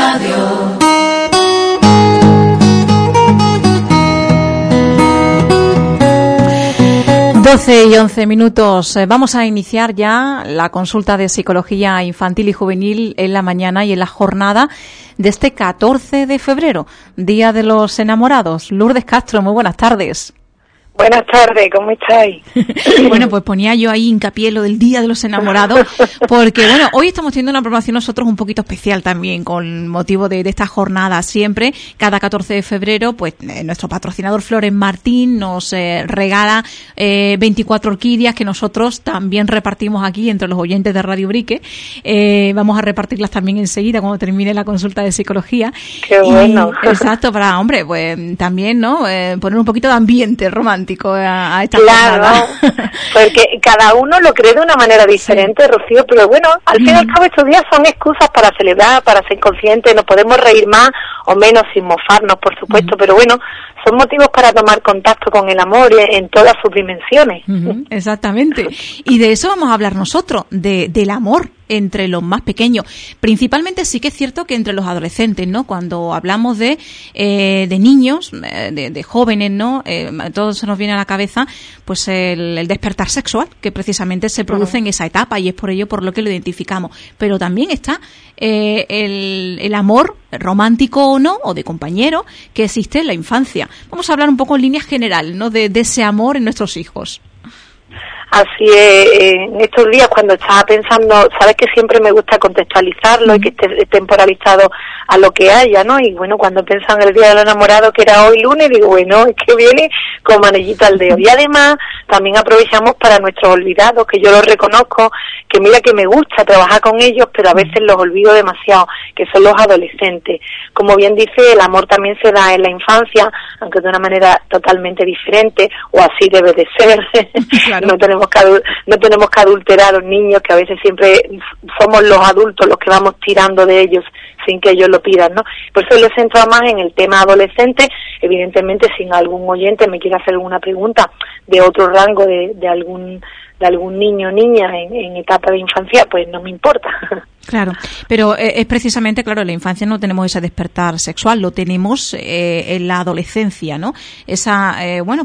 Radio. 12:11. Vamos a iniciar ya la consulta de psicología infantil y juvenil en la mañana y en la jornada de este 14 de febrero, Día de los Enamorados. Lourdes Castro, muy buenas tardes. Buenas tardes, ¿cómo estáis? Bueno, pues ponía yo ahí hincapié en lo del Día de los Enamorados, porque bueno, hoy estamos teniendo una programación nosotros un poquito especial también, con motivo de esta jornada. Siempre, cada 14 de febrero, pues nuestro patrocinador Flores Martín nos regala 24 orquídeas que nosotros también repartimos aquí entre los oyentes de Radio Brique. Vamos a repartirlas también enseguida cuando termine la consulta de psicología. ¡Qué bueno! Exacto, para, hombre, pues también, ¿no? Poner un poquito de ambiente romántico a esta claro, jornada. Porque cada uno lo cree de una manera diferente, sí. Rocío, pero bueno, al fin y al cabo estos días son excusas para celebrar, para ser conscientes, nos podemos reír más o menos sin mofarnos, por supuesto, pero bueno, son motivos para tomar contacto con el amor en todas sus dimensiones. Exactamente. Y de eso vamos a hablar nosotros, del amor entre los más pequeños. Principalmente sí que es cierto que entre los adolescentes, ¿no? Cuando hablamos de niños, de jóvenes, ¿no? Todo se nos viene a la cabeza, pues el despertar sexual, que precisamente se produce en esa etapa, y es por ello por lo que lo identificamos. Pero también está el amor romántico o no, o de compañero, que existe en la infancia. Vamos a hablar un poco en líneas generales, ¿no? De ese amor en nuestros hijos. Así es, en estos días cuando estaba pensando, sabes que siempre me gusta contextualizarlo y que esté temporalizado a lo que haya, ¿no? Y bueno, cuando pienso en el Día del Enamorado, que era hoy lunes, digo, bueno, es que viene como anillito al dedo. Y además, también aprovechamos para nuestros olvidados, que yo los reconozco, que mira que me gusta trabajar con ellos, pero a veces los olvido demasiado, que son los adolescentes. Como bien dice, el amor también se da en la infancia, aunque de una manera totalmente diferente, o así debe de ser. Claro. No tenemos que adulterar a los niños, que a veces siempre somos los adultos los que vamos tirando de ellos sin que ellos lo pidan, ¿no? Por eso lo centro más en el tema adolescente. Evidentemente, si algún oyente me quiere hacer alguna pregunta de otro rango de algún niño o niña en etapa de infancia, pues no me importa. Claro, pero es precisamente, claro, en la infancia no tenemos ese despertar sexual, lo tenemos en la adolescencia, ¿no? Esa,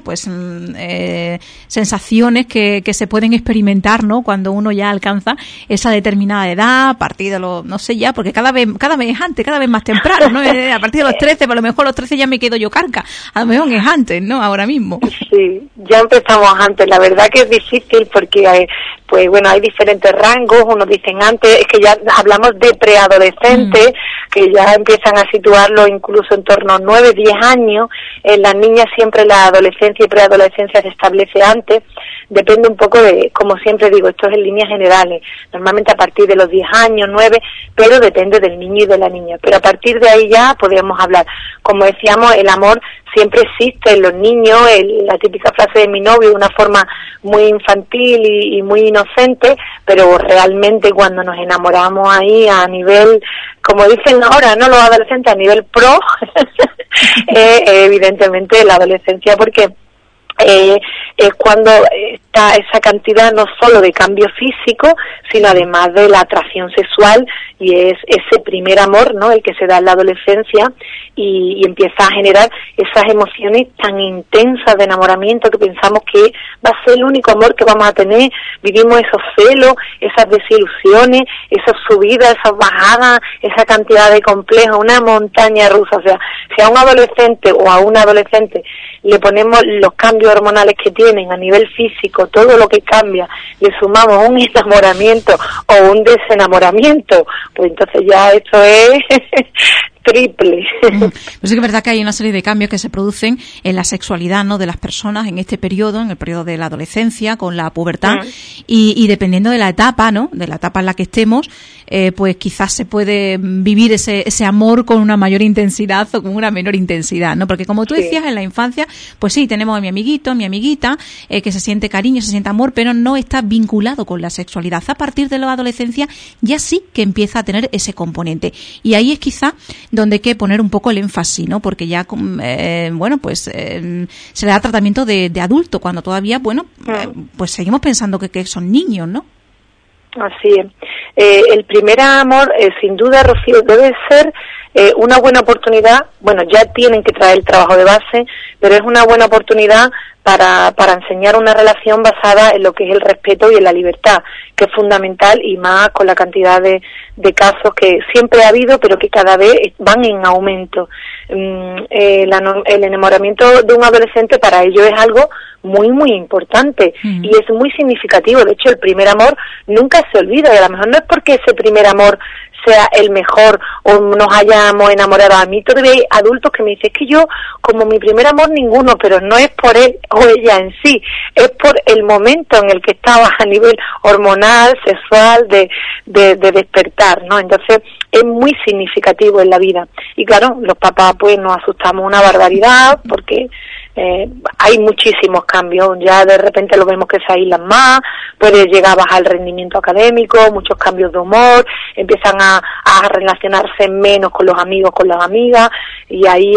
sensaciones que se pueden experimentar, ¿no? Cuando uno ya alcanza esa determinada edad, a partir de los, no sé ya, porque cada vez es antes, cada vez más temprano, ¿no? A partir de los 13, a lo mejor los 13 ya me quedo yo carca, a lo mejor es antes, ¿no? Ahora mismo. Sí, ya empezamos antes, la verdad que es difícil porque hay diferentes rangos, unos dicen antes, es que ya hablamos de preadolescentes, que ya empiezan a situarlo incluso en torno a 9, 10 años. En las niñas siempre la adolescencia y preadolescencia se establece antes. Depende un poco de, como siempre digo, esto es en líneas generales, normalmente a partir de los 10 años, 9, pero depende del niño y de la niña. Pero a partir de ahí ya podríamos hablar. Como decíamos, el amor siempre existe en los niños, la típica frase de mi novio, de una forma muy infantil y muy inocente, pero realmente cuando nos enamoramos ahí a nivel, como dicen ahora, no los adolescentes, a nivel pro, evidentemente la adolescencia, porque es cuando está esa cantidad no solo de cambio físico, sino además de la atracción sexual, y es ese primer amor, ¿no?, el que se da en la adolescencia y empieza a generar esas emociones tan intensas de enamoramiento que pensamos que va a ser el único amor que vamos a tener. Vivimos esos celos, esas desilusiones, esas subidas, esas bajadas, esa cantidad de complejos, una montaña rusa. O sea, si a un adolescente o a una adolescente le ponemos los cambios hormonales que tienen a nivel físico, todo lo que cambia, le sumamos un enamoramiento o un desenamoramiento, pues entonces ya esto es triple. Pues es que es verdad que hay una serie de cambios que se producen en la sexualidad, ¿no?, de las personas en este periodo, en el periodo de la adolescencia, con la pubertad, y dependiendo de la etapa, ¿no?, de la etapa en la que estemos, pues quizás se puede vivir ese amor con una mayor intensidad o con una menor intensidad, ¿no? Porque como tú decías, en la infancia, pues sí, tenemos a mi amiguito, mi amiguita, que se siente cariño, se siente amor, pero no está vinculado con la sexualidad. A partir de la adolescencia ya sí que empieza a tener ese componente. Y ahí es quizá donde hay que poner un poco el énfasis, ¿no? Porque ya, se le da tratamiento de adulto, cuando todavía, pues seguimos pensando que son niños, ¿no? Así es. El primer amor, sin duda, Rocío, debe ser una buena oportunidad, bueno, ya tienen que traer el trabajo de base, pero es una buena oportunidad para enseñar una relación basada en lo que es el respeto y en la libertad, que es fundamental, y más con la cantidad de casos que siempre ha habido, pero que cada vez van en aumento. El enamoramiento de un adolescente para ellos es algo muy, muy importante y es muy significativo. De hecho, el primer amor nunca se olvida, y a lo mejor no es porque ese primer amor sea el mejor o nos hayamos enamorado. A mí todavía hay adultos que me dicen, es que yo, como mi primer amor, ninguno, pero no es por él o ella en sí, es por el momento en el que estabas a nivel hormonal, sexual, de despertar, ¿no? Entonces, es muy significativo en la vida. Y claro, los papás pues nos asustamos una barbaridad porque hay muchísimos cambios, ya de repente lo vemos que se aíslan más, puede llegar a bajar el rendimiento académico, muchos cambios de humor, empiezan a relacionarse menos con los amigos, con las amigas, y ahí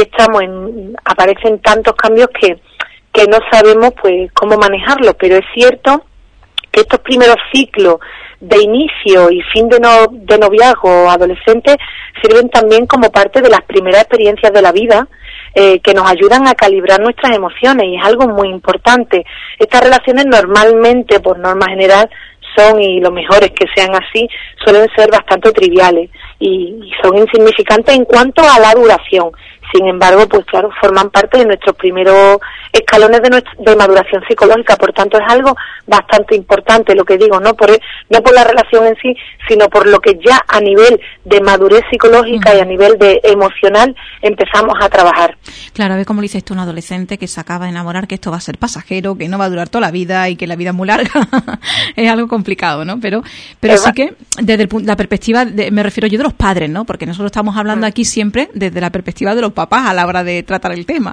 aparecen tantos cambios que no sabemos pues cómo manejarlos, pero es cierto que estos primeros ciclos de inicio y fin de noviazgo adolescente sirven también como parte de las primeras experiencias de la vida, que nos ayudan a calibrar nuestras emociones, y es algo muy importante. Estas relaciones normalmente, por norma general, son, y lo mejor es que sean así, suelen ser bastante triviales y son insignificantes en cuanto a la duración. Sin embargo, pues claro, forman parte de nuestros primeros escalones de maduración psicológica, por tanto es algo bastante importante, lo que digo, no por la relación en sí, sino por lo que ya a nivel de madurez psicológica y a nivel de emocional empezamos a trabajar. Claro, a ver cómo le dices tú a un adolescente que se acaba de enamorar, que esto va a ser pasajero, que no va a durar toda la vida y que la vida es muy larga. Es algo complicado, ¿no? Pero sí que desde la perspectiva, me refiero yo de los padres, ¿no? Porque nosotros estamos hablando aquí siempre desde la perspectiva de los papás a la hora de tratar el tema.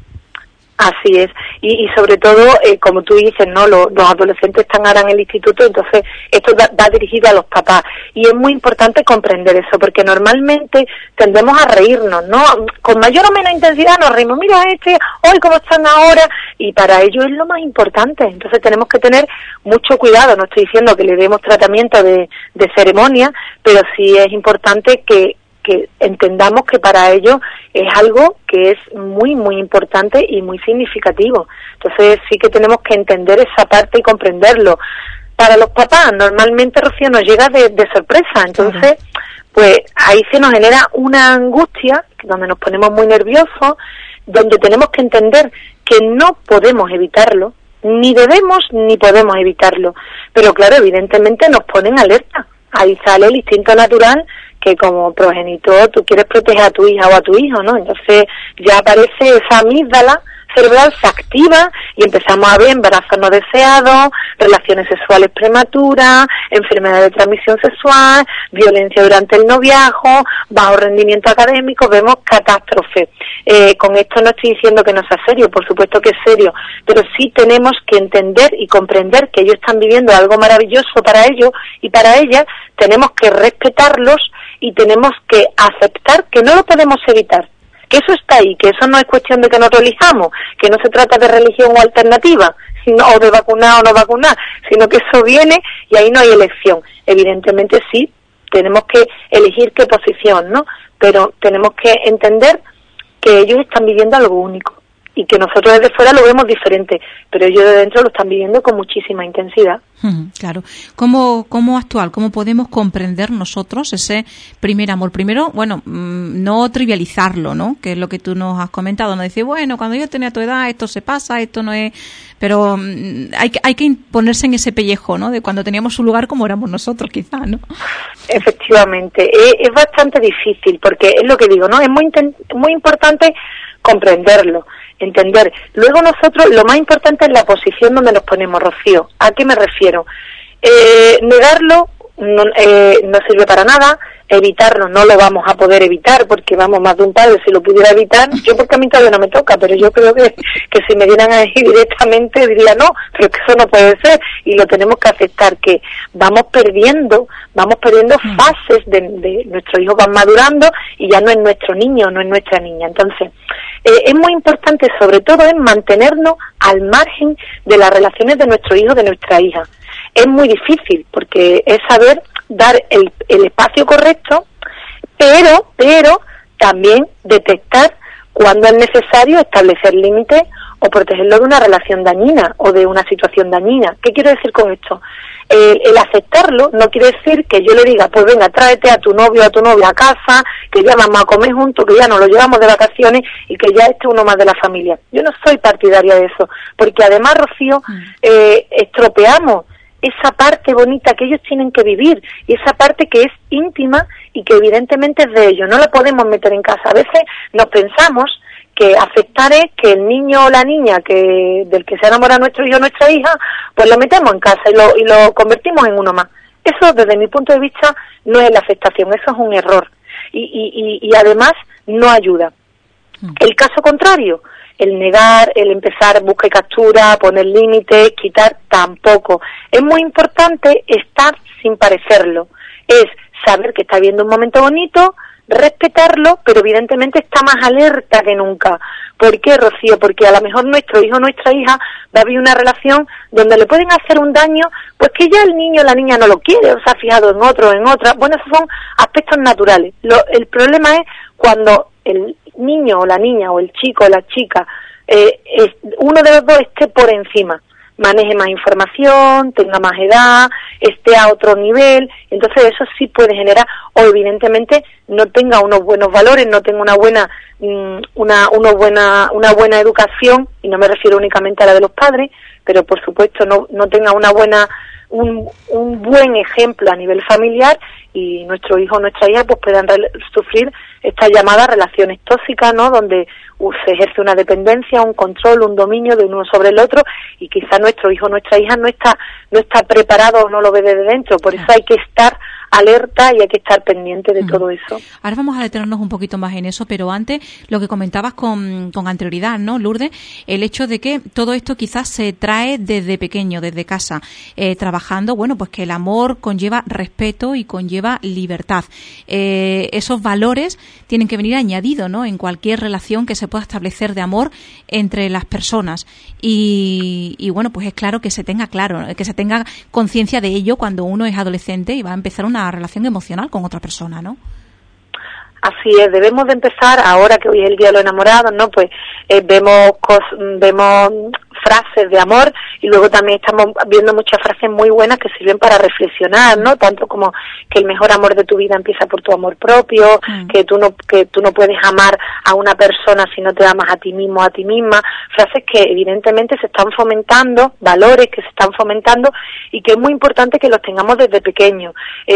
Así es, y sobre todo, como tú dices, ¿no? Los adolescentes están ahora en el instituto, entonces esto va dirigido a los papás, y es muy importante comprender eso, porque normalmente tendemos a reírnos, ¿no? Con mayor o menor intensidad nos reímos, mira hoy cómo están ahora, y para ellos es lo más importante. Entonces tenemos que tener mucho cuidado. No estoy diciendo que le demos tratamiento de ceremonia, pero sí es importante que entendamos que para ellos es algo que es muy, muy importante y muy significativo. Entonces sí que tenemos que entender esa parte y comprenderlo. Para los papás, normalmente, Rocío, nos llega de sorpresa. Entonces, pues ahí se nos genera una angustia, donde nos ponemos muy nerviosos, donde tenemos que entender que no podemos evitarlo, ni debemos ni podemos evitarlo. Pero claro, evidentemente nos ponen alerta. Ahí sale el instinto natural, que como progenitor tú quieres proteger a tu hija o a tu hijo, ¿no? Entonces ya aparece esa amígdala cerebral, se activa y empezamos a ver embarazos no deseados, relaciones sexuales prematuras, enfermedad de transmisión sexual, violencia durante el noviazgo, bajo rendimiento académico, vemos catástrofe. Con esto no estoy diciendo que no sea serio, por supuesto que es serio, pero sí tenemos que entender y comprender que ellos están viviendo algo maravilloso para ellos y para ellas. Tenemos que respetarlos y tenemos que aceptar que no lo podemos evitar, que eso está ahí, que eso no es cuestión de que nos elijamos, que no se trata de religión o alternativa, o de vacunar o no vacunar, sino que eso viene y ahí no hay elección. Evidentemente sí, tenemos que elegir qué posición, ¿no? Pero tenemos que entender que ellos están viviendo algo único y que nosotros desde fuera lo vemos diferente, pero ellos de dentro lo están viviendo con muchísima intensidad. Claro. ¿Cómo actuar? ¿Cómo podemos comprender nosotros ese primer amor? Primero, bueno, no trivializarlo, ¿no? Que es lo que tú nos has comentado, no decir, bueno, cuando yo tenía tu edad esto se pasa, esto no es... Pero hay que ponerse en ese pellejo, ¿no? De cuando teníamos su lugar como éramos nosotros, quizás, ¿no? Efectivamente. Es bastante difícil, porque es lo que digo, ¿no? Es muy importante comprenderlo, entender. Luego nosotros, lo más importante es la posición donde nos ponemos, Rocío. ¿A qué me refiero? Negarlo no sirve para nada, evitarlo no lo vamos a poder evitar, porque vamos, más de un padre si lo pudiera evitar, yo porque a mí todavía no me toca, pero yo creo que si me dieran a elegir directamente diría no, pero que eso no puede ser, y lo tenemos que aceptar, que vamos perdiendo fases de nuestro hijo, van madurando y ya no es nuestro niño, no es nuestra niña. Entonces es muy importante, sobre todo, en mantenernos al margen de las relaciones de nuestro hijo, de nuestra hija. Es muy difícil, porque es saber dar el espacio correcto, pero también detectar cuándo es necesario establecer límites o protegerlo de una relación dañina o de una situación dañina. ¿Qué quiero decir con esto? El aceptarlo no quiere decir que yo le diga, pues venga, tráete a tu novio o a tu novia a casa, que ya vamos a comer juntos, que ya nos lo llevamos de vacaciones y que ya esté uno más de la familia. Yo no soy partidaria de eso, porque además, Rocío, estropeamos esa parte bonita que ellos tienen que vivir y esa parte que es íntima y que evidentemente es de ellos. No la podemos meter en casa. A veces nos pensamos que aceptar es que el niño o la niña del que se enamora nuestro hijo o nuestra hija, pues lo metemos en casa y lo convertimos en uno más. Eso, desde mi punto de vista, no es la aceptación, eso es un error. Y además no ayuda. El caso contrario, el negar, el empezar busca y captura, poner límites, quitar, tampoco. Es muy importante estar sin parecerlo. Es saber que está viviendo un momento bonito, respetarlo, pero evidentemente está más alerta que nunca. ¿Por qué, Rocío? Porque a lo mejor nuestro hijo o nuestra hija va a vivir una relación donde le pueden hacer un daño, pues que ya el niño o la niña no lo quiere, o se ha fijado en otro, en otra. Bueno, esos son aspectos naturales. El problema es cuando el niño o la niña o el chico o la chica, uno de los dos esté por encima, maneje más información, tenga más edad, esté a otro nivel, entonces eso sí puede generar, o evidentemente no tenga unos buenos valores, no tenga una buena educación, y no me refiero únicamente a la de los padres, pero por supuesto no tenga un buen ejemplo a nivel familiar, y nuestro hijo o nuestra hija pues puedan sufrir estas llamadas relaciones tóxicas, ¿no? Donde se ejerce una dependencia, un control, un dominio de uno sobre el otro, y quizá nuestro hijo o nuestra hija no está preparado o no lo ve desde dentro. Por eso hay que estar alerta y hay que estar pendiente de todo eso. Ahora vamos a detenernos un poquito más en eso, pero antes lo que comentabas con anterioridad, ¿no, Lourdes? El hecho de que todo esto quizás se trae desde pequeño, desde casa, trabajando, bueno, pues que el amor conlleva respeto y conlleva libertad. Esos valores tienen que venir añadidos, ¿no? En cualquier relación que se pueda establecer de amor entre las personas. Y bueno, pues es claro que se tenga conciencia de ello cuando uno es adolescente y va a empezar una relación emocional con otra persona, ¿no? Así es, debemos de empezar, ahora que hoy es el Día de los Enamorados, ¿no? Pues vemos frases de amor, y luego también estamos viendo muchas frases muy buenas que sirven para reflexionar, ¿no? Tanto como que el mejor amor de tu vida empieza por tu amor propio, que tú no puedes amar a una persona si no te amas a ti mismo o a ti misma, frases que evidentemente se están fomentando, valores que se están fomentando y que es muy importante que los tengamos desde pequeños.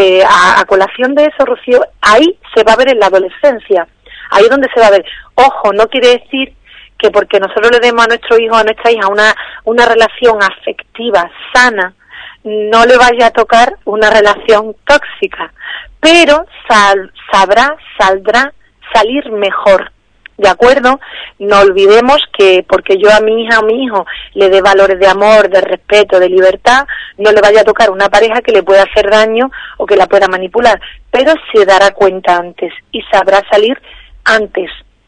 A colación de eso, Rocío, ahí se va a ver en la adolescencia, ahí es donde se va a ver. Ojo, no quiere decir que porque nosotros le demos a nuestro hijo o a nuestra hija una relación afectiva, sana, no le vaya a tocar una relación tóxica, pero saldrá salir mejor, ¿de acuerdo? No olvidemos que porque yo a mi hija o mi hijo le dé valores de amor, de respeto, de libertad, no le vaya a tocar una pareja que le pueda hacer daño o que la pueda manipular, pero se dará cuenta antes y sabrá salir antes.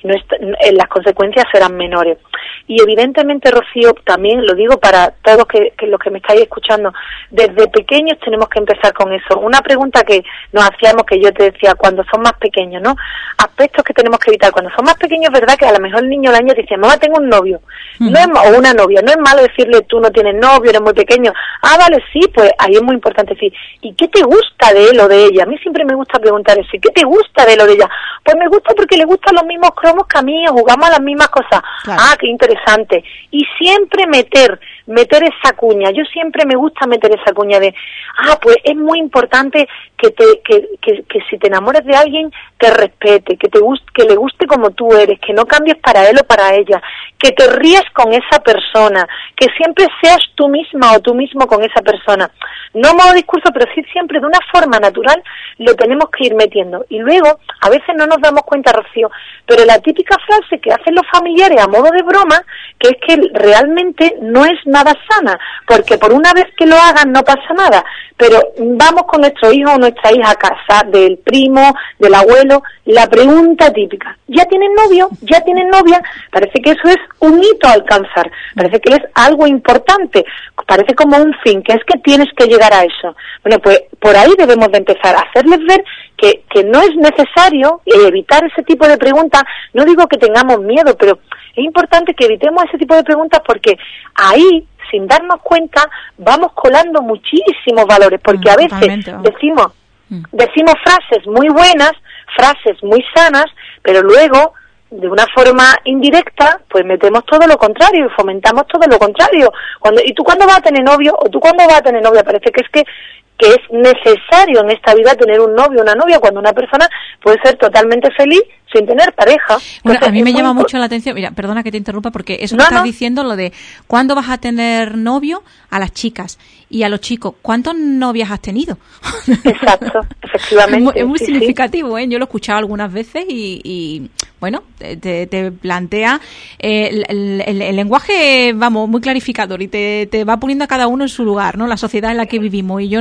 Las consecuencias serán menores. Y evidentemente, Rocío, también lo digo para todos los que me estáis escuchando, desde pequeños tenemos que empezar con eso. Una pregunta que nos hacíamos, que yo te decía, cuando son más pequeños, ¿no? Aspectos que tenemos que evitar. Cuando son más pequeños, es verdad que a lo mejor el niño o la niña dice, mamá, tengo un novio, o una novia. No es malo decirle, tú no tienes novio, eres muy pequeño. Ah, vale, sí, pues ahí es muy importante decir, ¿y qué te gusta de él o de ella? A mí siempre me gusta preguntar eso, ¿y qué te gusta de él o de ella? Pues me gusta porque le gustan los mismos cromos que a mí, jugamos a las mismas cosas. Claro. Ah, qué interesante. Y siempre meter esa cuña. Yo siempre me gusta meter esa cuña de, pues es muy importante que si te enamores de alguien, te respete, que le guste como tú eres, que no cambies para él o para ella, que te rías con esa persona, que siempre seas tú misma o tú mismo con esa persona. No a modo discurso, pero sí siempre de una forma natural lo tenemos que ir metiendo. Y luego, a veces no nos damos cuenta, Rocío, pero la típica frase que hacen los familiares a modo de broma, que es que realmente no es nada sana, porque por una vez que lo hagan no pasa nada, pero vamos con nuestro hijo o nuestra hija a casa del primo, del abuelo, la pregunta típica, ¿ya tienen novio? ¿Ya tienen novia? Parece que eso es un hito a alcanzar, parece que es algo importante, parece como un fin, que es que tienes que llegar a eso. Bueno, pues por ahí debemos de empezar a hacerles ver que no es necesario evitar ese tipo de preguntas. No digo que tengamos miedo, pero es importante que evitemos ese tipo de preguntas porque ahí, sin darnos cuenta, vamos colando muchísimos valores, porque a veces decimos frases muy buenas, frases muy sanas, pero luego, de una forma indirecta, pues metemos todo lo contrario y fomentamos todo lo contrario. ¿Y tú cuándo vas a tener novio? ¿O tú cuándo vas a tener novia? Parece que es necesario en esta vida tener un novio o una novia cuando una persona puede ser totalmente feliz sin tener pareja. Bueno, a mí me llama mucho la atención, mira, perdona que te interrumpa, porque eso que estás diciendo, lo de ¿cuándo vas a tener novio? A las chicas. Y a los chicos, ¿cuántas novias has tenido? Exacto, efectivamente. Es muy significativo, ¿eh? Yo lo he escuchado algunas veces y bueno, te plantea el lenguaje, vamos, muy clarificador y te va poniendo a cada uno en su lugar, ¿no? La sociedad en la que vivimos. Y yo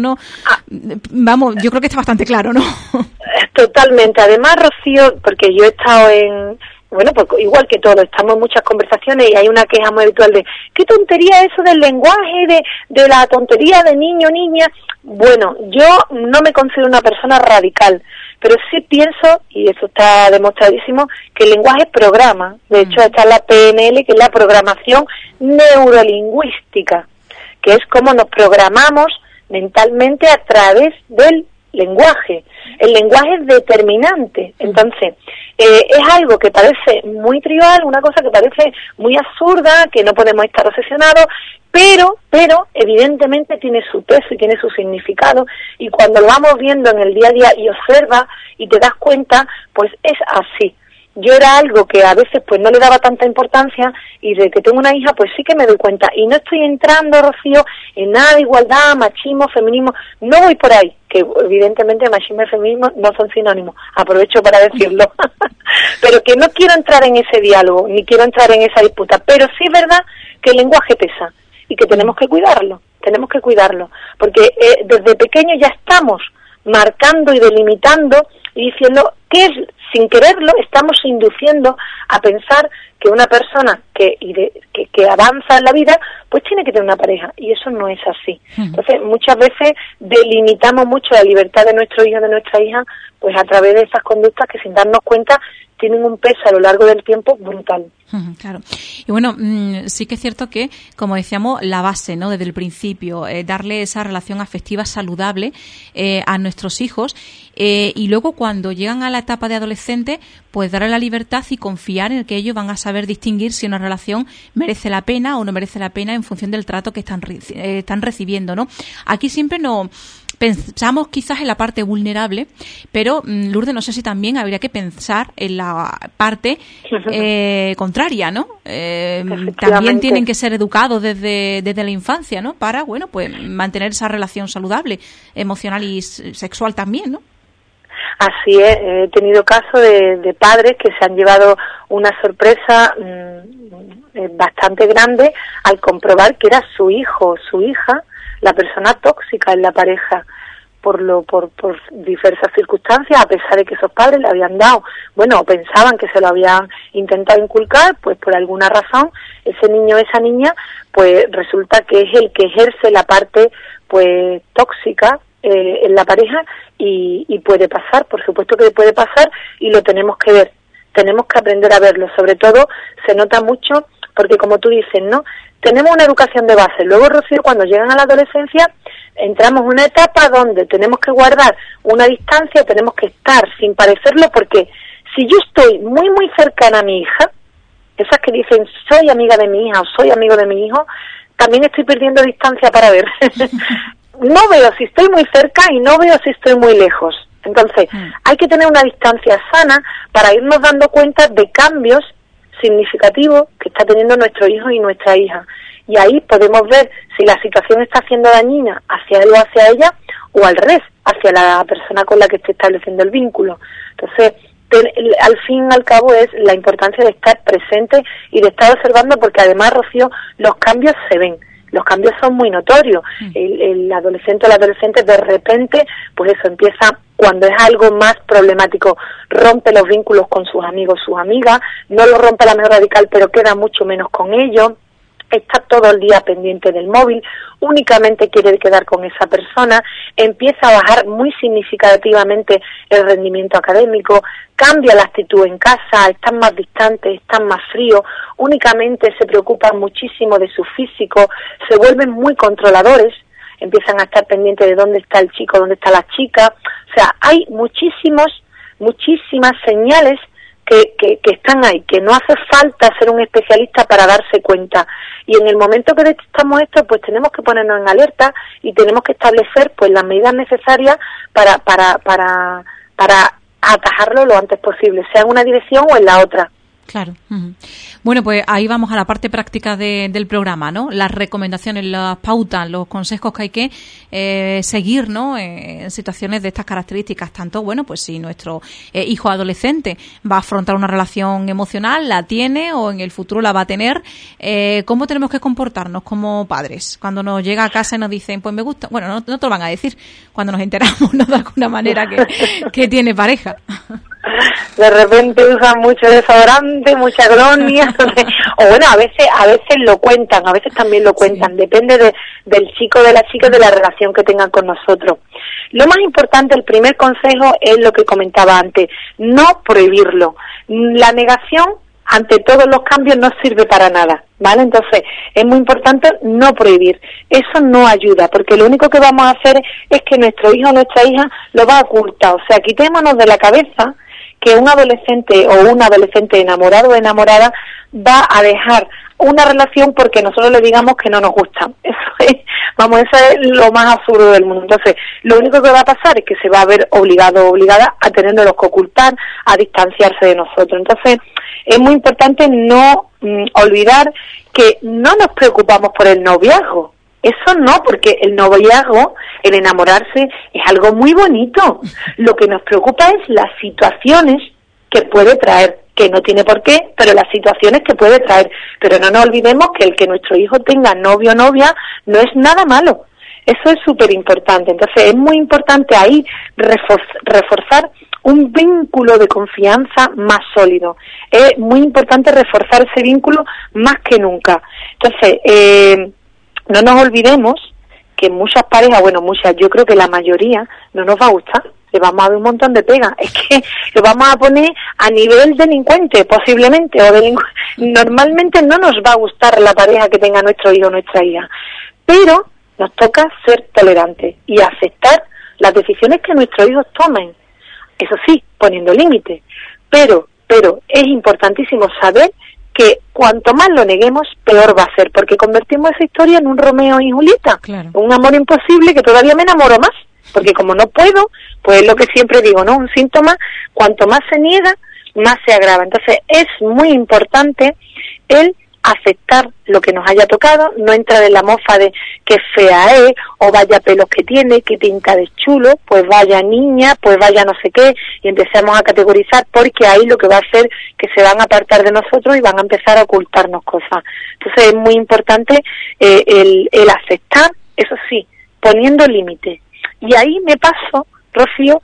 yo creo que está bastante claro, ¿no? Totalmente. Además, Rocío, porque yo he estado pues igual que todos, estamos en muchas conversaciones y hay una queja muy habitual de ¿qué tontería eso del lenguaje, de la tontería de niño, niña? Bueno, yo no me considero una persona radical, pero sí pienso, y eso está demostradísimo, que el lenguaje es programa. De hecho, está la PNL, que es la programación neurolingüística, que es como nos programamos mentalmente a través del lenguaje. El lenguaje es determinante. Entonces, es algo que parece muy trivial, una cosa que parece muy absurda, que no podemos estar obsesionados, pero evidentemente tiene su peso y tiene su significado, y cuando lo vamos viendo en el día a día y observas y te das cuenta, pues es así. Yo era algo que a veces pues no le daba tanta importancia, y desde que tengo una hija pues sí que me doy cuenta, y no estoy entrando, Rocío, en nada de igualdad, machismo, feminismo, no voy por ahí, que evidentemente machismo y feminismo no son sinónimos, aprovecho para decirlo, pero que no quiero entrar en ese diálogo, ni quiero entrar en esa disputa, pero sí es verdad que el lenguaje pesa, y que tenemos que cuidarlo, porque desde pequeños ya estamos marcando y delimitando y diciendo que es, sin quererlo, estamos induciendo a pensar que una persona que avanza en la vida, pues tiene que tener una pareja, y eso no es así. Entonces, muchas veces delimitamos mucho la libertad de nuestro hijo, de nuestra hija, pues a través de esas conductas que sin darnos cuenta tienen un peso a lo largo del tiempo brutal. Claro. Y bueno, sí que es cierto que, como decíamos, la base, ¿no? Desde el principio, darle esa relación afectiva saludable a nuestros hijos, y luego cuando llegan a la etapa de adolescente, pues darle la libertad y confiar en que ellos van a saber distinguir si una relación merece la pena o no merece la pena en función del trato que están recibiendo, ¿no? Aquí siempre pensamos quizás en la parte vulnerable, pero Lourdes, no sé si también habría que pensar en la parte contraria, ¿no? También tienen que ser educados desde la infancia, ¿no? Para, bueno, pues mantener esa relación saludable, emocional y sexual también, ¿no? Así es, he tenido casos de padres que se han llevado una sorpresa bastante grande al comprobar que era su hijo o su hija la persona tóxica en la pareja, por diversas circunstancias, a pesar de que esos padres le habían dado, bueno, o pensaban que se lo habían intentado inculcar, pues por alguna razón ese niño o esa niña pues resulta que es el que ejerce la parte pues tóxica en la pareja, y puede pasar, por supuesto que puede pasar, y lo tenemos que ver, tenemos que aprender a verlo. Sobre todo se nota mucho porque, como tú dices, ¿no?, tenemos una educación de base. Luego, Rocío, cuando llegan a la adolescencia, entramos en una etapa donde tenemos que guardar una distancia, tenemos que estar sin parecerlo, porque si yo estoy muy, muy cercana a mi hija, esas que dicen soy amiga de mi hija o soy amigo de mi hijo, también estoy perdiendo distancia para ver. No veo si estoy muy cerca y no veo si estoy muy lejos. Entonces, hay que tener una distancia sana para irnos dando cuenta de cambios significativos que está teniendo nuestro hijo y nuestra hija. Y ahí podemos ver si la situación está siendo dañina hacia él o hacia ella, o al revés, hacia la persona con la que esté estableciendo el vínculo. Entonces, al fin y al cabo es la importancia de estar presente y de estar observando, porque además, Rocío, los cambios se ven. los cambios son muy notorios. El adolescente o la adolescente de repente, pues eso empieza, cuando es algo más problemático, rompe los vínculos con sus amigos, sus amigas, no lo rompe a la mejor radical, pero queda mucho menos con ellos, está todo el día pendiente del móvil, únicamente quiere quedar con esa persona, empieza a bajar muy significativamente el rendimiento académico, cambia la actitud en casa, están más distantes, están más fríos, únicamente se preocupan muchísimo de su físico, se vuelven muy controladores, empiezan a estar pendientes de dónde está el chico, dónde está la chica. O sea, hay muchísimas señales que están ahí, que no hace falta ser un especialista para darse cuenta. Y en el momento que detectamos esto, pues tenemos que ponernos en alerta y tenemos que establecer pues las medidas necesarias para atajarlo lo antes posible, sea en una dirección o en la otra. Claro. Bueno, pues ahí vamos a la parte práctica del programa, ¿no? Las recomendaciones, las pautas, los consejos que hay que seguir, ¿no? En situaciones de estas características. Tanto, bueno, pues si nuestro hijo adolescente va a afrontar una relación emocional, la tiene o en el futuro la va a tener, ¿cómo tenemos que comportarnos como padres? Cuando nos llega a casa y nos dicen, pues me gusta, bueno, no te lo van a decir, cuando nos enteramos, ¿no? De alguna manera que tiene pareja. De repente usan mucho desodorante, mucha colonia, o bueno, a veces lo cuentan, a veces también lo cuentan, sí. Depende del chico o de la chica, de la relación que tengan con nosotros. Lo más importante, el primer consejo es lo que comentaba antes, no prohibirlo. La negación ante todos los cambios no sirve para nada, ¿vale? Entonces, es muy importante no prohibir. Eso no ayuda, porque lo único que vamos a hacer es que nuestro hijo o nuestra hija lo va a ocultar. O sea, quitémonos de la cabeza que un adolescente o una adolescente enamorado o enamorada va a dejar una relación porque nosotros le digamos que no nos gusta. Eso es lo más absurdo del mundo. Entonces, lo único que va a pasar es que se va a ver obligado o obligada a tenernos que ocultar, a distanciarse de nosotros. Entonces, es muy importante no olvidar que no nos preocupamos por el noviazgo. Eso no, porque el noviazgo, el enamorarse, es algo muy bonito. Lo que nos preocupa es las situaciones que puede traer, que no tiene por qué, pero las situaciones que puede traer. Pero no nos olvidemos que el que nuestro hijo tenga novio o novia no es nada malo. Eso es súper importante. Entonces, es muy importante ahí reforzar un vínculo de confianza más sólido. Es muy importante reforzar ese vínculo más que nunca. Entonces, no nos olvidemos que muchas parejas, yo creo que la mayoría no nos va a gustar, le vamos a dar un montón de pegas, es que lo vamos a poner a nivel delincuente posiblemente, normalmente no nos va a gustar la pareja que tenga nuestro hijo o nuestra hija, pero nos toca ser tolerantes y aceptar las decisiones que nuestros hijos tomen, eso sí, poniendo límites, pero es importantísimo saber que cuanto más lo neguemos, peor va a ser, porque convertimos esa historia en un Romeo y Julieta, claro. Un amor imposible que todavía me enamoro más, porque como no puedo, pues es lo que siempre digo, ¿no? Un síntoma, cuanto más se niega, más se agrava. Entonces, es muy importante el aceptar lo que nos haya tocado, no entrar en la mofa de qué fea es, o vaya pelos que tiene, qué pinta de chulo, pues vaya niña, pues vaya no sé qué, y empecemos a categorizar, porque ahí lo que va a hacer que se van a apartar de nosotros y van a empezar a ocultarnos cosas. Entonces es muy importante el aceptar, eso sí, poniendo límites. Y ahí me paso, Rocío,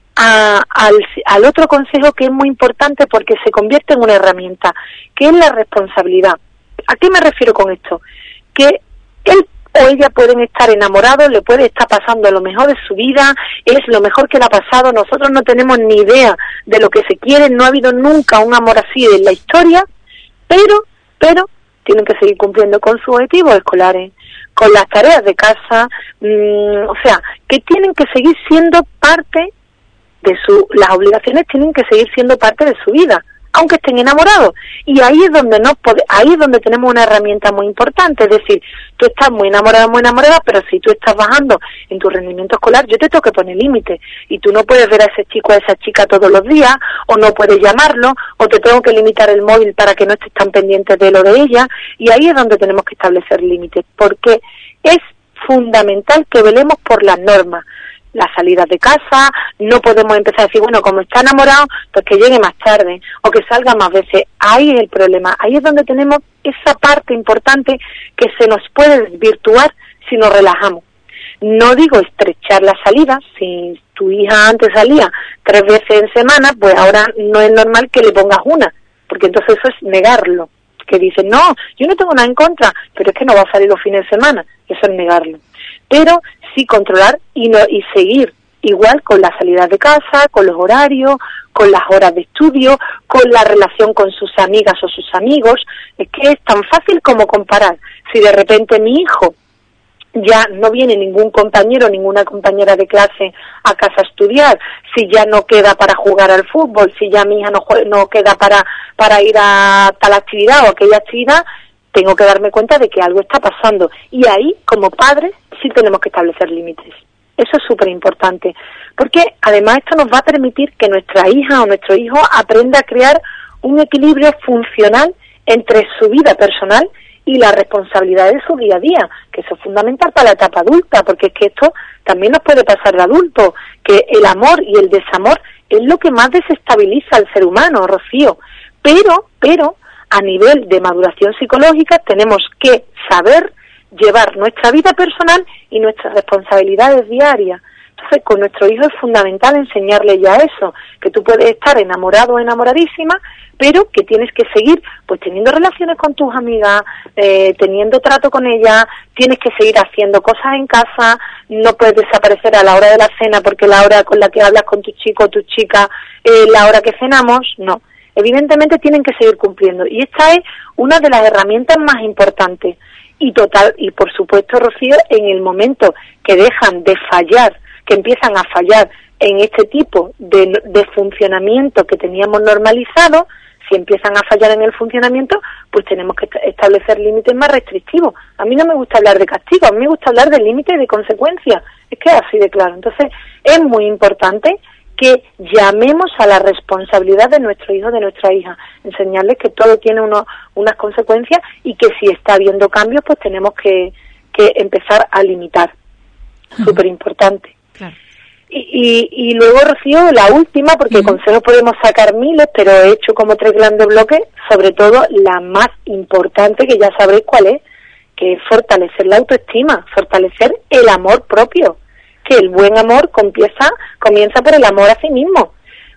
al otro consejo que es muy importante porque se convierte en una herramienta, que es la responsabilidad. ¿A qué me refiero con esto? Que él o ella pueden estar enamorados, le puede estar pasando lo mejor de su vida, es lo mejor que le ha pasado, nosotros no tenemos ni idea de lo que se quiere, no ha habido nunca un amor así en la historia, pero tienen que seguir cumpliendo con sus objetivos escolares, con las tareas de casa, o sea, que tienen que seguir siendo parte de las obligaciones tienen que seguir siendo parte de su vida, aunque estén enamorados. Y ahí es donde ahí es donde tenemos una herramienta muy importante, es decir, tú estás muy enamorada, pero si tú estás bajando en tu rendimiento escolar, yo te tengo que poner límites, y tú no puedes ver a ese chico o a esa chica todos los días, o no puedes llamarlo, o te tengo que limitar el móvil para que no estés tan pendiente de lo de ella, y ahí es donde tenemos que establecer límites, porque es fundamental que velemos por las normas. las salidas de casa, no podemos empezar a decir, bueno, como está enamorado, pues que llegue más tarde, o que salga más veces. Ahí es el problema, ahí es donde tenemos esa parte importante que se nos puede desvirtuar si nos relajamos. No digo estrechar las salidas, si tu hija antes salía 3 veces en semana, pues ahora no es normal que le pongas una, porque entonces eso es negarlo. Que dicen, no, yo no tengo nada en contra, pero es que no va a salir los fines de semana, eso es negarlo. Pero sí controlar y seguir igual con las salidas de casa, con los horarios, con las horas de estudio, con la relación con sus amigas o sus amigos. Es que es tan fácil como comparar. Si de repente mi hijo ya no viene ningún compañero, ninguna compañera de clase a casa a estudiar, si ya no queda para jugar al fútbol, si ya mi hija no queda para ir a tal actividad o aquella actividad, tengo que darme cuenta de que algo está pasando. Y ahí, como padres, sí tenemos que establecer límites. Eso es súper importante, porque además esto nos va a permitir que nuestra hija o nuestro hijo aprenda a crear un equilibrio funcional entre su vida personal y la responsabilidad de su día a día, que eso es fundamental para la etapa adulta, porque es que esto también nos puede pasar de adulto, que el amor y el desamor es lo que más desestabiliza al ser humano, Rocío. Pero a nivel de maduración psicológica tenemos que saber llevar nuestra vida personal y nuestras responsabilidades diarias. Entonces, con nuestro hijo es fundamental enseñarle ya eso, que tú puedes estar enamorado o enamoradísima, pero que tienes que seguir pues teniendo relaciones con tus amigas, teniendo trato con ellas, tienes que seguir haciendo cosas en casa, no puedes desaparecer a la hora de la cena porque la hora con la que hablas con tu chico o tu chica, la hora que cenamos, no. Evidentemente tienen que seguir cumpliendo, y esta es una de las herramientas más importantes. Y por supuesto, Rocío, en el momento que dejan de fallar, que empiezan a fallar en este tipo de funcionamiento que teníamos normalizado, si empiezan a fallar en el funcionamiento, pues tenemos que establecer límites más restrictivos. A mí no me gusta hablar de castigo, a mí me gusta hablar de límites y de consecuencias. Es que es así de claro. Entonces, es muy importante que llamemos a la responsabilidad de nuestro hijo, de nuestra hija, enseñarles que todo tiene unas consecuencias y que si está habiendo cambios, pues tenemos que empezar a limitar. Súper importante. Claro. Y luego, Rocío, la última, porque consejos podemos sacar miles, pero he hecho como 3 grandes bloques, sobre todo la más importante, que ya sabréis cuál es, que es fortalecer la autoestima, fortalecer el amor propio, que el buen amor comienza por el amor a sí mismo.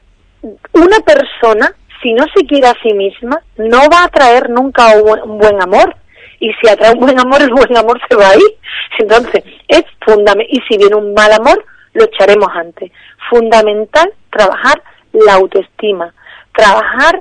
Una persona, si no se quiere a sí misma, no va a atraer nunca un buen amor. Y si atrae un buen amor, el buen amor se va a ir. Entonces, es fundamental. Y si viene un mal amor, lo echaremos antes. Fundamental trabajar la autoestima, trabajar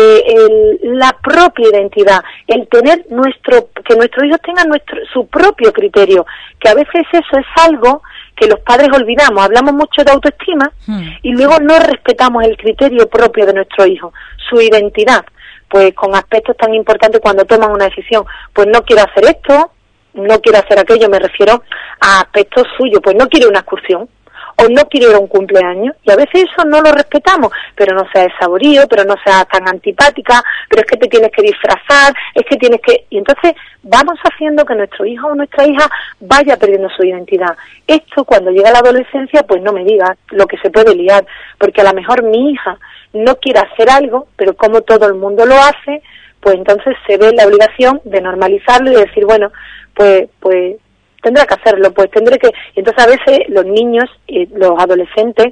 la propia identidad, el tener que nuestros hijos tengan su propio criterio, que a veces eso es algo que los padres olvidamos. Hablamos mucho de autoestima y luego no respetamos el criterio propio de nuestro hijo, su identidad, pues con aspectos tan importantes cuando toman una decisión. Pues no quiero hacer esto, no quiero hacer aquello, me refiero a aspectos suyos, pues no quiero una excursión, o no quiero ir a un cumpleaños, y a veces eso no lo respetamos, pero no seas saborío, pero no seas tan antipática, pero es que te tienes que disfrazar, es que tienes que... Y entonces vamos haciendo que nuestro hijo o nuestra hija vaya perdiendo su identidad. Esto cuando llega a la adolescencia, pues no me digas lo que se puede liar, porque a lo mejor mi hija no quiere hacer algo, pero como todo el mundo lo hace, pues entonces se ve la obligación de normalizarlo y de decir, bueno, pues tendrá que hacerlo, pues tendré que... Y entonces a veces los niños, los adolescentes,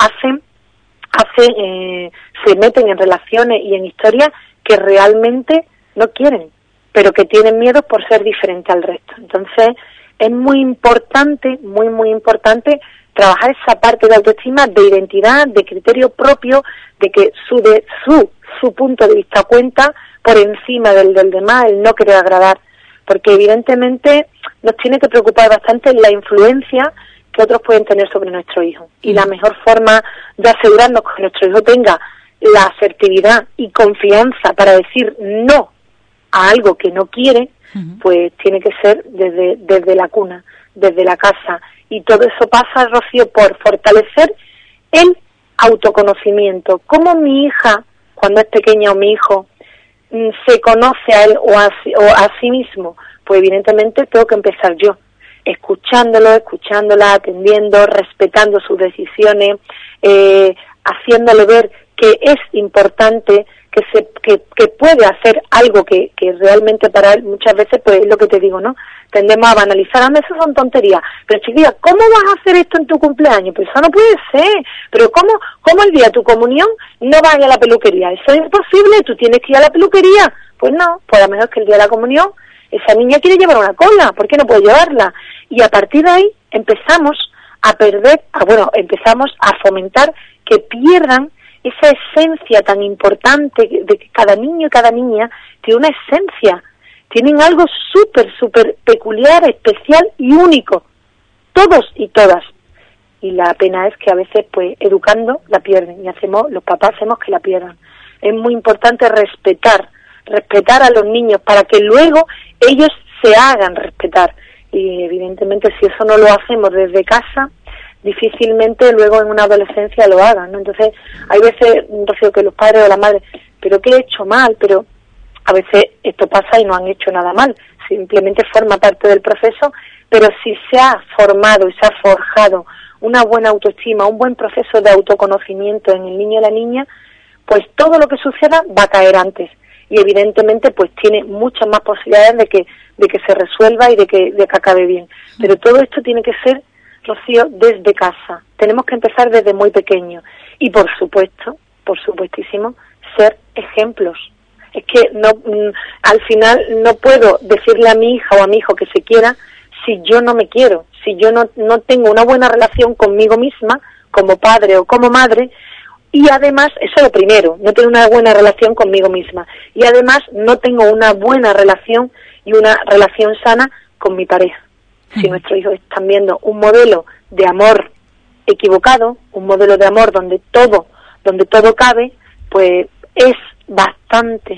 se meten en relaciones y en historias que realmente no quieren, pero que tienen miedo por ser diferente al resto. Entonces es muy importante, muy importante trabajar esa parte de autoestima, de identidad, de criterio propio, de que su punto de vista cuenta por encima del demás, el no querer agradar, porque evidentemente nos tiene que preocupar bastante la influencia que otros pueden tener sobre nuestro hijo. Y la mejor forma de asegurarnos que nuestro hijo tenga la asertividad y confianza para decir no a algo que no quiere, pues tiene que ser desde la cuna, desde la casa. Y todo eso pasa, Rocío, por fortalecer el autoconocimiento. ¿Cómo mi hija, cuando es pequeña, o mi hijo, se conoce a él o a sí mismo? Pues evidentemente tengo que empezar yo. escuchándola, atendiendo, respetando sus decisiones, haciéndole ver que es importante, que puede hacer algo que realmente para él muchas veces, pues es lo que te digo, ¿no? Tendemos a banalizar, eso son tonterías. Pero chiquilla, ¿cómo vas a hacer esto en tu cumpleaños? Pues eso no puede ser. Pero ¿cómo el día de tu comunión no vas a ir a la peluquería? Eso es imposible, tú tienes que ir a la peluquería. Pues no, pues a lo mejor que el día de la comunión esa niña quiere llevar una cola, ¿por qué no puede llevarla? Y a partir de ahí empezamos a fomentar que pierdan esa esencia tan importante de que cada niño y cada niña tiene una esencia, tienen algo súper peculiar, especial y único, todos y todas. Y la pena es que a veces, pues, educando, la pierden, y los papás hacemos que la pierdan. Es muy importante respetar a los niños para que luego ellos se hagan respetar. Y evidentemente si eso no lo hacemos desde casa, difícilmente luego en una adolescencia lo hagan, ¿no? Entonces hay veces, Rocío, que los padres o las madres, ¿pero qué he hecho mal? Pero a veces esto pasa y no han hecho nada mal, simplemente forma parte del proceso, pero si se ha formado y se ha forjado una buena autoestima, un buen proceso de autoconocimiento en el niño y la niña, pues todo lo que suceda va a caer antes. Y evidentemente pues tiene muchas más posibilidades de que se resuelva y de que acabe bien. Pero todo esto tiene que ser, Rocío, desde casa. Tenemos que empezar desde muy pequeño. Y por supuestísimo, ser ejemplos. Es que al final no puedo decirle a mi hija o a mi hijo que se quiera si yo no me quiero, si yo no tengo una buena relación conmigo misma, como padre o como madre. Y además, eso es lo primero, no tengo una buena relación conmigo misma. Y además, no tengo una buena relación y una relación sana con mi pareja. Si nuestros hijos están viendo un modelo de amor equivocado, un modelo de amor donde todo cabe, pues es bastante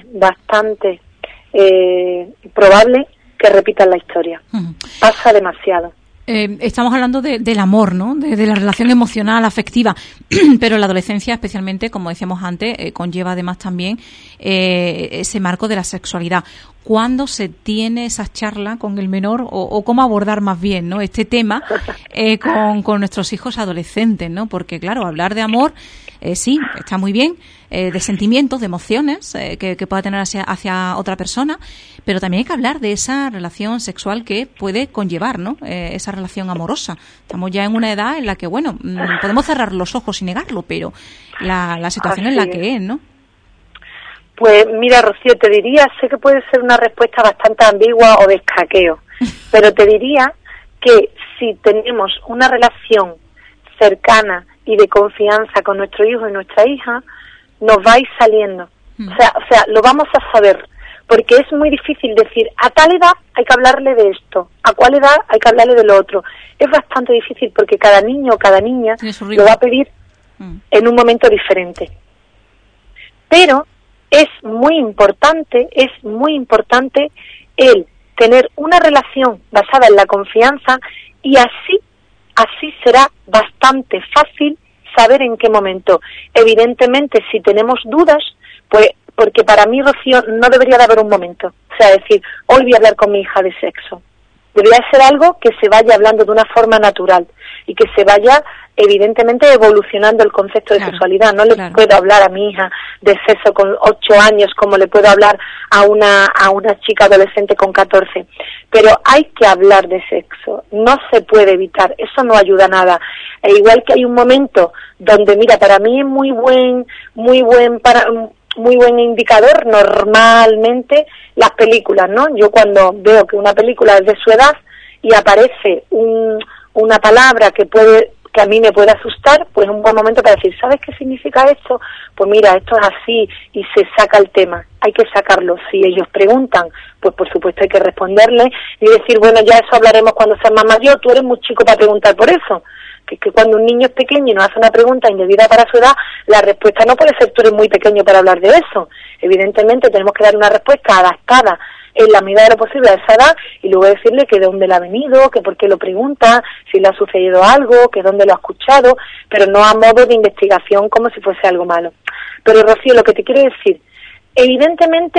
probable que repitan la historia. Pasa demasiado. Estamos hablando del amor, ¿no? De la relación emocional, afectiva, pero la adolescencia, especialmente, como decíamos antes, conlleva además también ese marco de la sexualidad. ¿Cuándo se tiene esas charlas con el menor o cómo abordar más bien, ¿no?, este tema con nuestros hijos adolescentes, ¿no? Porque, claro, hablar de amor, sí, está muy bien, de sentimientos, de emociones que pueda tener hacia otra persona, pero también hay que hablar de esa relación sexual que puede conllevar, ¿no?, esa relación amorosa. Estamos ya en una edad en la que, bueno, podemos cerrar los ojos y negarlo, pero la situación es la que es, ¿no? Pues mira, Rocío, te diría, sé que puede ser una respuesta bastante ambigua o de escaqueo, pero te diría que si tenemos una relación cercana y de confianza con nuestro hijo y nuestra hija, nos va a ir saliendo. O sea, lo vamos a saber, porque es muy difícil decir, a tal edad hay que hablarle de esto, a cuál edad hay que hablarle de lo otro. Es bastante difícil porque cada niño o cada niña lo va a pedir en un momento diferente. Pero es muy importante el tener una relación basada en la confianza, y así será bastante fácil saber en qué momento. Evidentemente, si tenemos dudas, pues porque para mí, Rocío, no debería de haber un momento. O sea, decir, hoy voy a hablar con mi hija de sexo. Debería ser algo que se vaya hablando de una forma natural y que se vaya, evidentemente, evolucionando el concepto de sexualidad. No le puedo hablar a mi hija de sexo con 8 años como le puedo hablar a una chica adolescente con 14. Pero hay que hablar de sexo, no se puede evitar, eso no ayuda a nada. E igual que hay un momento donde, mira, para mí es muy buen indicador normalmente las películas, ¿no? Yo cuando veo que una película es de su edad y aparece una palabra que a mí me puede asustar, pues es un buen momento para decir, ¿sabes qué significa esto? Pues mira, esto es así, y se saca el tema, hay que sacarlo. Si ellos preguntan, pues por supuesto hay que responderles y decir, bueno, ya eso hablaremos cuando seas más mayor, tú eres muy chico para preguntar por eso. Que cuando un niño es pequeño y nos hace una pregunta indebida para su edad, la respuesta no puede ser, tú eres muy pequeño para hablar de eso. Evidentemente tenemos que dar una respuesta adaptada en la medida de lo posible a esa edad, y luego decirle que de dónde le ha venido, que por qué lo pregunta, si le ha sucedido algo, que dónde lo ha escuchado, pero no a modo de investigación como si fuese algo malo. Pero, Rocío, lo que te quiero decir, evidentemente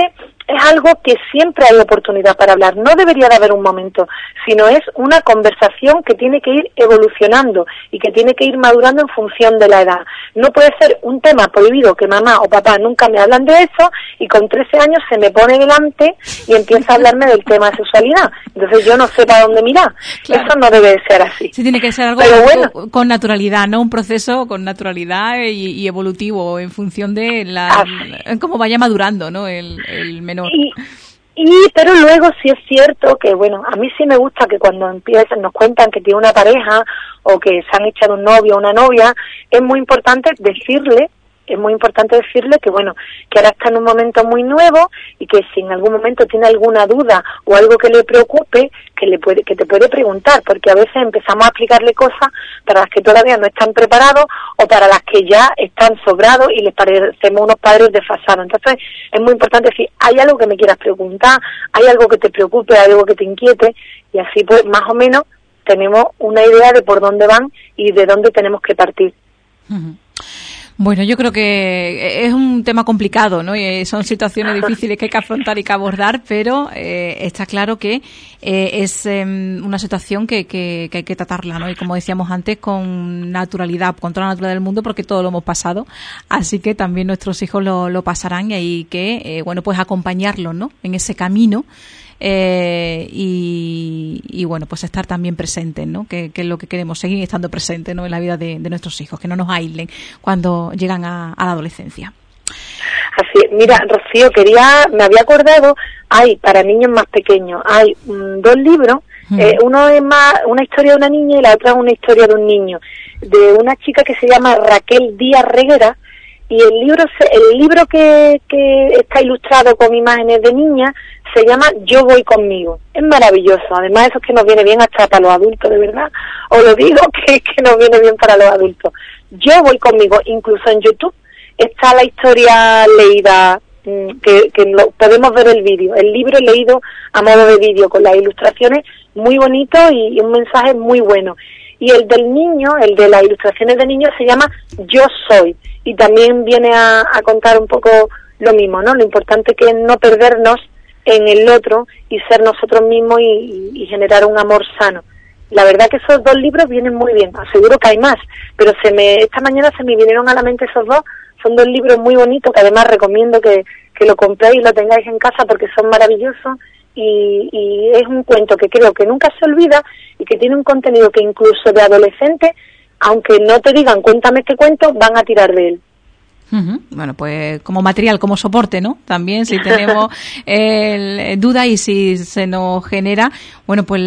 es algo que siempre hay oportunidad para hablar. No debería de haber un momento, sino es una conversación que tiene que ir evolucionando y que tiene que ir madurando en función de la edad. No puede ser un tema prohibido que mamá o papá nunca me hablan de eso y con 13 años se me pone delante y empieza a hablarme del tema de sexualidad. Entonces yo no sé para dónde mirar. Claro. Eso no debe de ser así. Sí, tiene que ser algo con naturalidad, ¿no? Un proceso con naturalidad y evolutivo en función de cómo vaya madurando, ¿no? El menor. Pero luego sí es cierto que, bueno, a mí sí me gusta que cuando empiezan, nos cuentan que tiene una pareja o que se han echado un novio o una novia, es muy importante decirle que bueno, que ahora está en un momento muy nuevo y que si en algún momento tiene alguna duda o algo que le preocupe, que te puede preguntar, porque a veces empezamos a explicarle cosas para las que todavía no están preparados o para las que ya están sobrados y les parecemos unos padres desfasados. Entonces es muy importante decir, hay algo que me quieras preguntar, hay algo que te preocupe, hay algo que te inquiete, y así pues más o menos tenemos una idea de por dónde van y de dónde tenemos que partir. Uh-huh. Bueno, yo creo que es un tema complicado, ¿no? Y son situaciones difíciles que hay que afrontar y que abordar, pero está claro que es una situación que hay que tratarla, ¿no? Y como decíamos antes, con naturalidad, con toda la naturaleza del mundo, porque todo lo hemos pasado, así que también nuestros hijos lo pasarán y hay que, bueno, pues acompañarlos, ¿no? En ese camino. Y bueno, pues estar también presentes, ¿no? Que es lo que queremos, seguir estando presentes, ¿no? En la vida de nuestros hijos, que no nos aíslen cuando llegan a la adolescencia. Así, mira, Rocío, me había acordado, para niños más pequeños, hay 2 libros, uno es más una historia de una niña y la otra es una historia de un niño, de una chica que se llama Raquel Díaz Reguera, y el libro que está ilustrado con imágenes de niñas se llama Yo voy conmigo. Es maravilloso. Además, eso es que nos viene bien hasta para los adultos, de verdad. Os lo digo que nos viene bien para los adultos. Yo voy conmigo. Incluso en YouTube está la historia leída, que podemos ver el vídeo. El libro leído a modo de vídeo, con las ilustraciones muy bonito y un mensaje muy bueno. Y el del niño, el de las ilustraciones de niños, se llama Yo soy. Y también viene a contar un poco lo mismo, ¿no? Lo importante que es no perdernos en el otro y ser nosotros mismos y generar un amor sano. La verdad que esos 2 libros vienen muy bien. Aseguro que hay más, pero esta mañana se me vinieron a la mente esos 2. Son 2 libros muy bonitos que además recomiendo que lo compréis y lo tengáis en casa porque son maravillosos. Y es un cuento que creo que nunca se olvida y que tiene un contenido que incluso de adolescentes, aunque no te digan cuéntame este cuento, van a tirar de él. Uh-huh. Bueno, pues como material, como soporte, ¿no? También si tenemos duda y si se nos genera, bueno, pues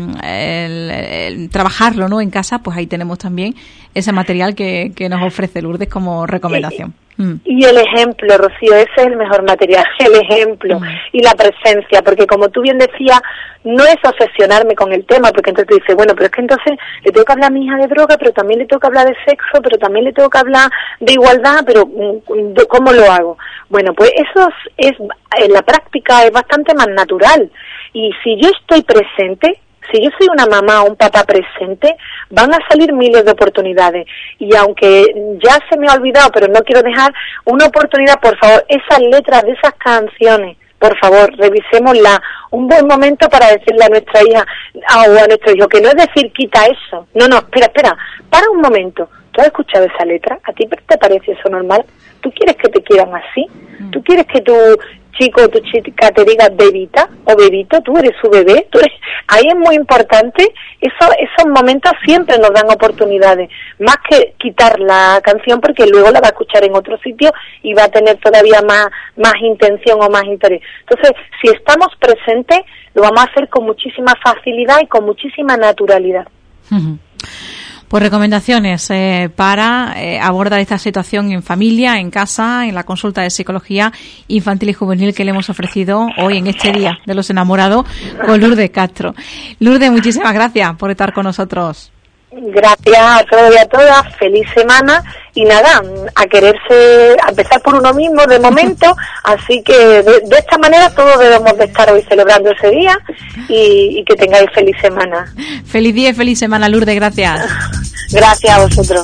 el trabajarlo, ¿no? En casa, pues ahí tenemos también ese material que nos ofrece Lourdes como recomendación. Y el ejemplo, Rocío, ese es el mejor material, el ejemplo y la presencia, porque como tú bien decías, no es obsesionarme con el tema, porque entonces tú dices, bueno, pero es que entonces le tengo que hablar a mi hija de droga, pero también le tengo que hablar de sexo, pero también le tengo que hablar de igualdad, pero ¿cómo lo hago? Bueno, pues eso es en la práctica es bastante más natural, y si yo estoy presente, si yo soy una mamá o un papá presente, van a salir miles de oportunidades. Y aunque ya se me ha olvidado, pero no quiero dejar una oportunidad, por favor, esas letras de esas canciones, por favor, revisémoslas. Un buen momento para decirle a nuestra hija o a nuestro hijo, que no es decir quita eso. No, espera, para un momento. ¿Tú has escuchado esa letra? ¿A ti te parece eso normal? ¿Tú quieres que te quieran así? ¿Tú quieres que tu chico o tu chica te diga bebita o bebito? ¿Tú eres su bebé? Ahí es muy importante. Esos momentos siempre nos dan oportunidades, más que quitar la canción, porque luego la va a escuchar en otro sitio y va a tener todavía más intención o más interés. Entonces, si estamos presentes, lo vamos a hacer con muchísima facilidad y con muchísima naturalidad. Uh-huh. Pues recomendaciones para abordar esta situación en familia, en casa, en la consulta de psicología infantil y juvenil que le hemos ofrecido hoy en este Día de los Enamorados con Lourdes Castro. Lourdes, muchísimas gracias por estar con nosotros. Gracias a todos y a todas, feliz semana y nada, a quererse, a empezar por uno mismo de momento, así que de esta manera todos debemos de estar hoy celebrando ese día y que tengáis feliz semana. Feliz día y feliz semana, Lourdes, gracias. Gracias a vosotros.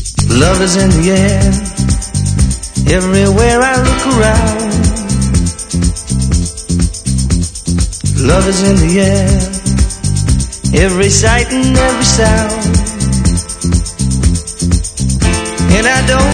Love is in the air, everywhere I look around. Love is in the air, every sight and every sound. And I don't